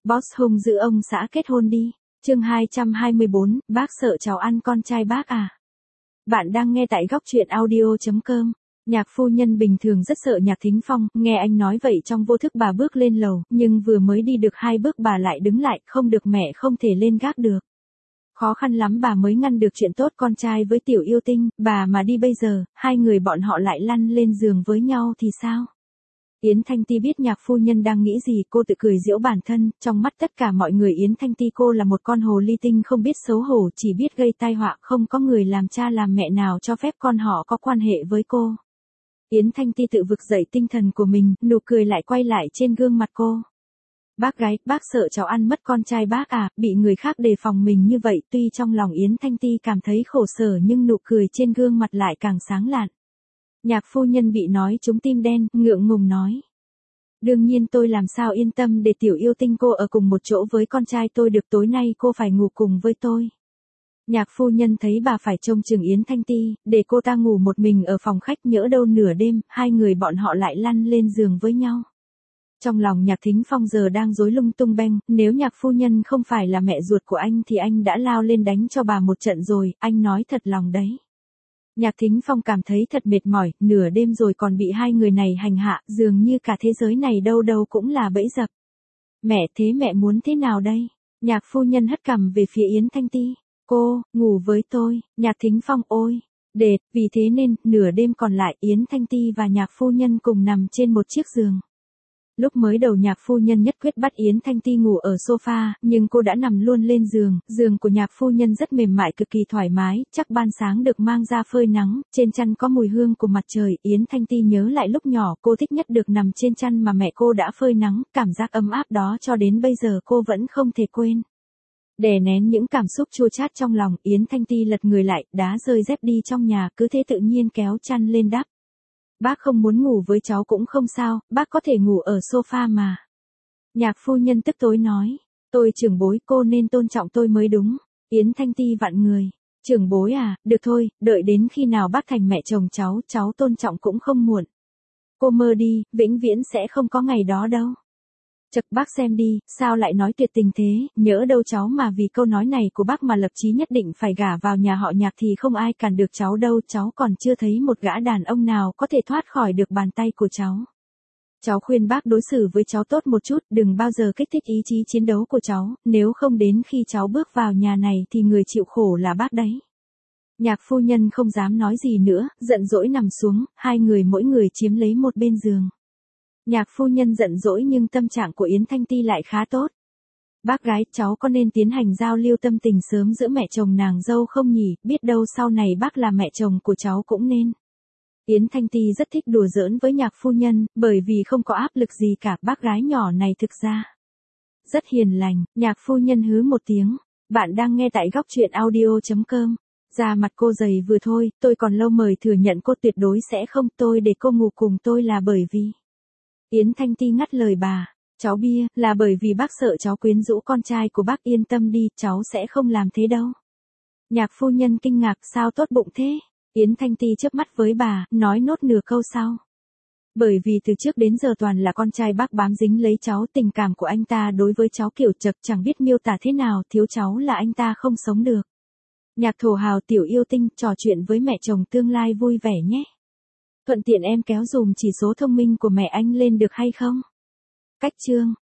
Boss hung dữ ông xã kết hôn đi. Chương 224, bác sợ cháu ăn con trai bác à? Bạn đang nghe tại góc truyện audio.com. Nhạc phu nhân bình thường rất sợ Nhạc Thính Phong, nghe anh nói vậy trong vô thức bà bước lên lầu, nhưng vừa mới đi được 2 bước bà lại đứng lại, không được mẹ không thể lên gác được. Khó khăn lắm bà mới ngăn được chuyện tốt con trai với Tiểu Yêu Tinh, bà mà đi bây giờ, hai người bọn họ lại lăn lên giường với nhau thì sao? Yến Thanh Ti biết Nhạc phu nhân đang nghĩ gì, cô tự cười giễu bản thân, trong mắt tất cả mọi người Yến Thanh Ti cô là một con hồ ly tinh không biết xấu hổ, chỉ biết gây tai họa, không có người làm cha làm mẹ nào cho phép con họ có quan hệ với cô. Yến Thanh Ti tự vực dậy tinh thần của mình, nụ cười lại quay lại trên gương mặt cô. Bác gái, bác sợ cháu ăn mất con trai bác à? Bị người khác đề phòng mình như vậy, tuy trong lòng Yến Thanh Ti cảm thấy khổ sở nhưng nụ cười trên gương mặt lại càng sáng lạn. Nhạc phu nhân bị nói trúng tim đen, ngượng ngùng nói. Đương nhiên tôi làm sao yên tâm để Tiểu Yêu Tinh cô ở cùng một chỗ với con trai tôi được, tối nay cô phải ngủ cùng với tôi. Nhạc phu nhân thấy bà phải trông chừng Yến Thanh Ti, để cô ta ngủ một mình ở phòng khách, nhỡ đâu nửa đêm, hai người bọn họ lại lăn lên giường với nhau. Trong lòng Nhạc Thính Phong giờ đang rối lung tung beng, nếu Nhạc phu nhân không phải là mẹ ruột của anh thì anh đã lao lên đánh cho bà một trận rồi, anh nói thật lòng đấy. Nhạc Thính Phong cảm thấy thật mệt mỏi, nửa đêm rồi còn bị hai người này hành hạ, dường như cả thế giới này đâu đâu cũng là bẫy dập. Mẹ, thế mẹ muốn thế nào đây? Nhạc phu nhân hất cằm về phía Yến Thanh Ti. Cô, ngủ với tôi. Nhạc Thính Phong ôi, đệt, vì thế nên, nửa đêm còn lại Yến Thanh Ti và Nhạc phu nhân cùng nằm trên một chiếc giường. Lúc mới đầu Nhạc phu nhân nhất quyết bắt Yến Thanh Ti ngủ ở sofa, nhưng cô đã nằm luôn lên giường, giường của Nhạc phu nhân rất mềm mại cực kỳ thoải mái, chắc ban sáng được mang ra phơi nắng, trên chăn có mùi hương của mặt trời, Yến Thanh Ti nhớ lại lúc nhỏ cô thích nhất được nằm trên chăn mà mẹ cô đã phơi nắng, cảm giác ấm áp đó cho đến bây giờ cô vẫn không thể quên. Đè nén những cảm xúc chua chát trong lòng, Yến Thanh Ti lật người lại, đá rơi dép đi trong nhà, cứ thế tự nhiên kéo chăn lên đắp. Bác không muốn ngủ với cháu cũng không sao, bác có thể ngủ ở sofa mà. Nhạc phu nhân tức tối nói, tôi trưởng bối, cô nên tôn trọng tôi mới đúng. Yến Thanh Ti vặn người, trưởng bối à, được thôi, đợi đến khi nào bác thành mẹ chồng cháu tôn trọng cũng không muộn. Cô mơ đi, vĩnh viễn sẽ không có ngày đó đâu. Chật, bác xem đi, sao lại nói tuyệt tình thế, nhỡ đâu cháu mà vì câu nói này của bác mà lập chí nhất định phải gả vào nhà họ Nhạc thì không ai cản được cháu đâu, cháu còn chưa thấy một gã đàn ông nào có thể thoát khỏi được bàn tay của cháu. Cháu khuyên bác đối xử với cháu tốt một chút, đừng bao giờ kích thích ý chí chiến đấu của cháu, nếu không đến khi cháu bước vào nhà này thì người chịu khổ là bác đấy. Nhạc phu nhân không dám nói gì nữa, giận dỗi nằm xuống, hai người mỗi người chiếm lấy một bên giường. Nhạc phu nhân giận dỗi nhưng tâm trạng của Yến Thanh Ti lại khá tốt. Bác gái, cháu có nên tiến hành giao lưu tâm tình sớm giữa mẹ chồng nàng dâu không nhỉ, biết đâu sau này bác là mẹ chồng của cháu cũng nên. Yến Thanh Ti rất thích đùa giỡn với Nhạc phu nhân, bởi vì không có áp lực gì cả, bác gái nhỏ này thực ra rất hiền lành. Nhạc phu nhân hứ một tiếng. Bạn đang nghe tại góc truyện audio.com. Da mặt cô dày vừa thôi, tôi còn lâu mời thừa nhận cô tuyệt đối sẽ không, tôi để cô ngủ cùng tôi là bởi vì. Yến Thanh Ti ngắt lời bà, cháu bia, là bởi vì bác sợ cháu quyến rũ con trai của bác, yên tâm đi, cháu sẽ không làm thế đâu. Nhạc phu nhân kinh ngạc, sao tốt bụng thế? Yến Thanh Ti chớp mắt với bà, nói nốt nửa câu sau. Bởi vì từ trước đến giờ toàn là con trai bác bám dính lấy cháu, tình cảm của anh ta đối với cháu kiểu chật chẳng biết miêu tả thế nào, thiếu cháu là anh ta không sống được. Nhạc thổ hào Tiểu Yêu Tinh, trò chuyện với mẹ chồng tương lai vui vẻ nhé. Thuận tiện em kéo dùm chỉ số thông minh của mẹ anh lên được hay không? Cách chương